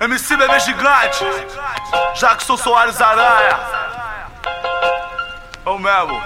MC Bebê Gigante, Jackson Soares Aranha. Ô mesmo,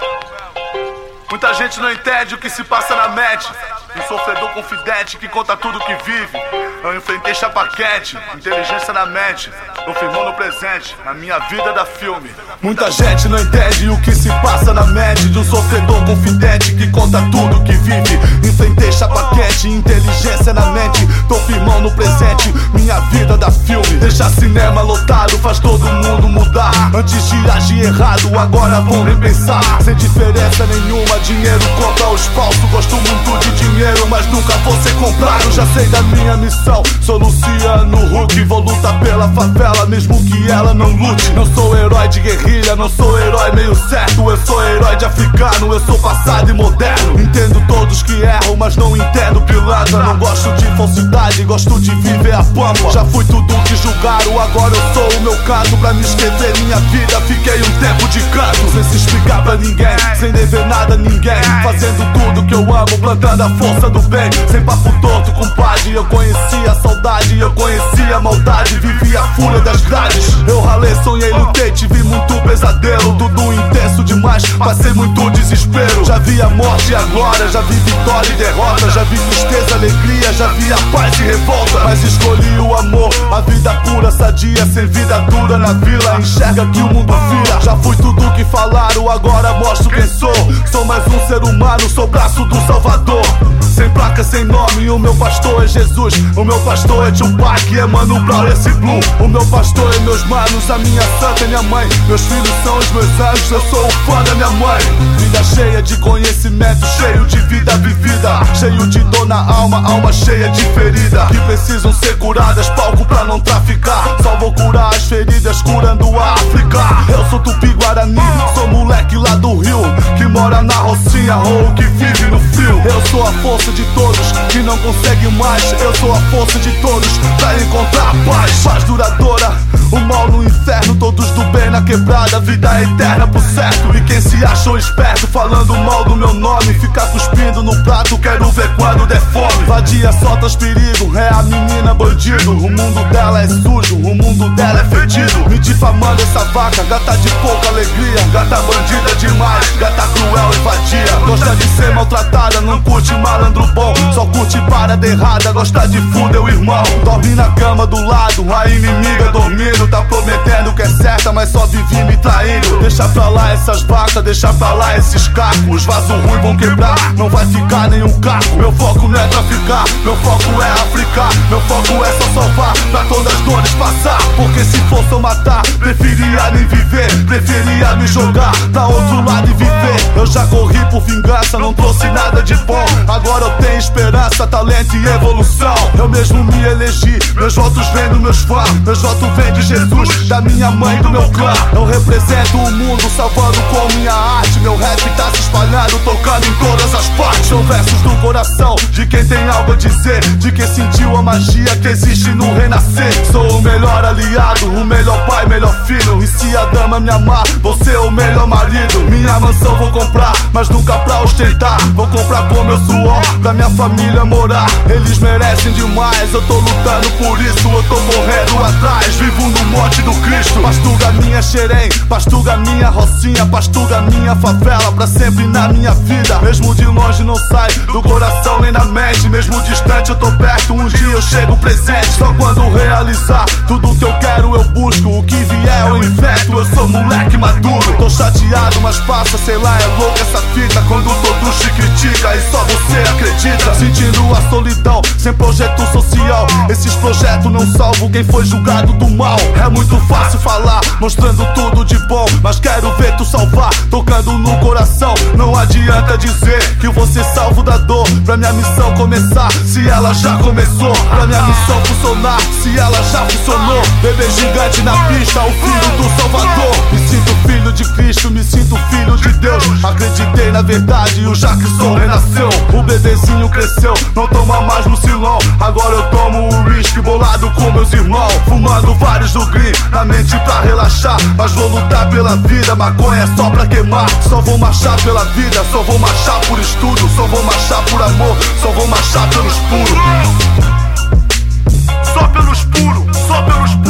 muita gente não entende o que se passa na mente. Um sofredor confidente que conta tudo que vive. Eu enfrentei chapa quente, inteligência na mente. Eu firmou no presente, a minha vida da filme. Muita gente não entende o que se passa na mente de um sofredor confidente que conta tudo que vive. Enfrentei chapa quente, inteligência na mente. Tô firmão no presente, minha vida da filme. Deixar cinema lotado faz todo mundo mudar. Antes de agir errado, agora vão repensar. Sem diferença nenhuma, dinheiro compra os falsos. Gosto muito de dinheiro, mas nunca vou ser comprado. Já sei da minha missão, sou Luciano Huck. Vou lutar pela favela, mesmo que ela não lute. Não sou herói de guerrilha, não sou herói meio certo. Eu sou herói de africano, eu sou passado e moderno. Entendo todos que erram, mas não entendo pilantra. Não gosto de falsidade, gosto de viver a pampa. Já fui tudo que julgaram, agora eu sou o meu canto. Pra me escrever minha vida, fiquei um tempo de canto. Sem se explicar pra ninguém, sem dever nada a ninguém. Fazendo tudo que eu amo, plantando a força do bem. Sem papo torto, compadre, eu conheci a saudade, eu conheci a maldade, vivi a fúria das grades. Eu ralei, sonhei, lutei, tive muito pesadelo. Tudo intenso demais, passei muito desespero. Já vi a morte e a glória, já vi vitória e derrota. Já vi tristeza, alegria, já vi a paz e revolta. Mas escolhi o amor, a vida pura, sadia, sem vida dura na vila. Enxerga que o mundo vira. Já fui tudo que falaram, agora mostro quem sou. Sou mais um ser humano, sou braço do Salvador. Sem placa, sem nome, o meu pastor é Jesus. O meu pastor é Tupac, é Mano Brown, esse Blue. O meu pastor é meus manos, a minha santa é minha mãe. Meus filhos são os meus anjos, eu sou o fã da minha mãe. Vida cheia de conhecimento, cheio de vida vivida. Cheio de dor na alma, alma cheia de ferida que precisam ser curadas, palco pra não traficar. Só vou curar as feridas, curando a África. Eu sou Tupi-Guarani, sou moleque lá do Rio, que mora na Rocinha ou que vive no frio. Eu sou a força de todos que não conseguem mais. Eu sou a força de todos pra encontrar a paz. Paz duradoura, o mal no inferno, todos do bem na quebrada, vida eterna por certo. E quem se achou esperto falando mal do meu nome, fica cuspindo no prato, quero ver quando der fome. Vadia solta os perigos, é a menina bandido. O mundo dela é sujo, o mundo dela é fedido. Me difamando essa vaca, gata de pouca alegria. Gata bandida demais, gata cruel e vadia. Gosta de ser maltratada, não curte malandro bom. Só curte parada errada, gosta de fuder o irmão. Dorme na cama do lado, a inimiga dormindo. Tá prometendo que é certa, mas só vive me traindo. Deixa pra lá essas vacas, deixa pra lá esses cacos. Os vasos ruins vão quebrar, não vai ficar nenhum caco. Meu foco não é traficar, meu foco é africar. Meu foco é só salvar, pra todas as dores passar. Porque se fosse eu matar, preferia nem viver. Preferia me jogar pra outro lado e viver. Eu já corri por vingança, não trouxe nada de bom. Agora eu tenho esperança, talento e evolução. Eu mesmo me elegi, meus votos vêm dos meus fãs. Meus votos vêm de Jesus, da minha mãe e do meu clã. Eu represento o mundo, salvando com minha arte. Meu rap tá se espalhando, tocando em todas as partes. São versos do coração, de quem tem algo a dizer, de quem sentiu a magia que existe no renascer. Sou o melhor aliado, o melhor pai, melhor filho. E se a dama me amar, vou ser o melhor marido. Minha mansão vou comprar, mas nunca pra ostentar. Vou comprar com meu suor, pra minha família morar. Eles merecem demais, eu tô lutando por isso. Eu tô morrendo atrás, vivo no monte do Cristo. Pastuga minha xerém, pastuga minha rocinha, pastuga minha favela, pra sempre na minha vida. Mesmo de longe não sai do coração nem da mente. Mesmo distante eu tô perto, um dia eu chego presente. Só quando realizar tudo que eu quero eu busco. O que vier eu invento, eu sou moleque maduro. Tô chateado, mas passa, sei lá, é louco essa fita. Quando todos te critica e só você acredita. Sentindo a solidão, sem projeto social. Esses projetos não salvam quem foi julgado do mal. É muito fácil falar, mostrando tudo de bom, mas quero ver tu salvar, tocando no coração. Não adianta dizer que você salvo da dor. Pra minha missão começar, se ela já começou. Pra minha missão funcionar, se ela já funcionou. Bebê gigante na pista, o filho do Salvador. Me sinto filho de Cristo, me sinto filho de Deus. Acreditei na verdade e o Jackson renasceu. O bebezinho cresceu, não toma mais Lucilão. Agora eu tomo o whisky bolado com meus irmãos. Fumando vários do green, na mente pra relaxar. Mas vou lutar pela vida, maconha é só pra queimar. Só vou marchar pela vida, só vou marchar por estudo. Só vou marchar por amor, só vou marchar pelos puros. Só pelos puros, só pelos puros.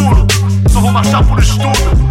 estuda.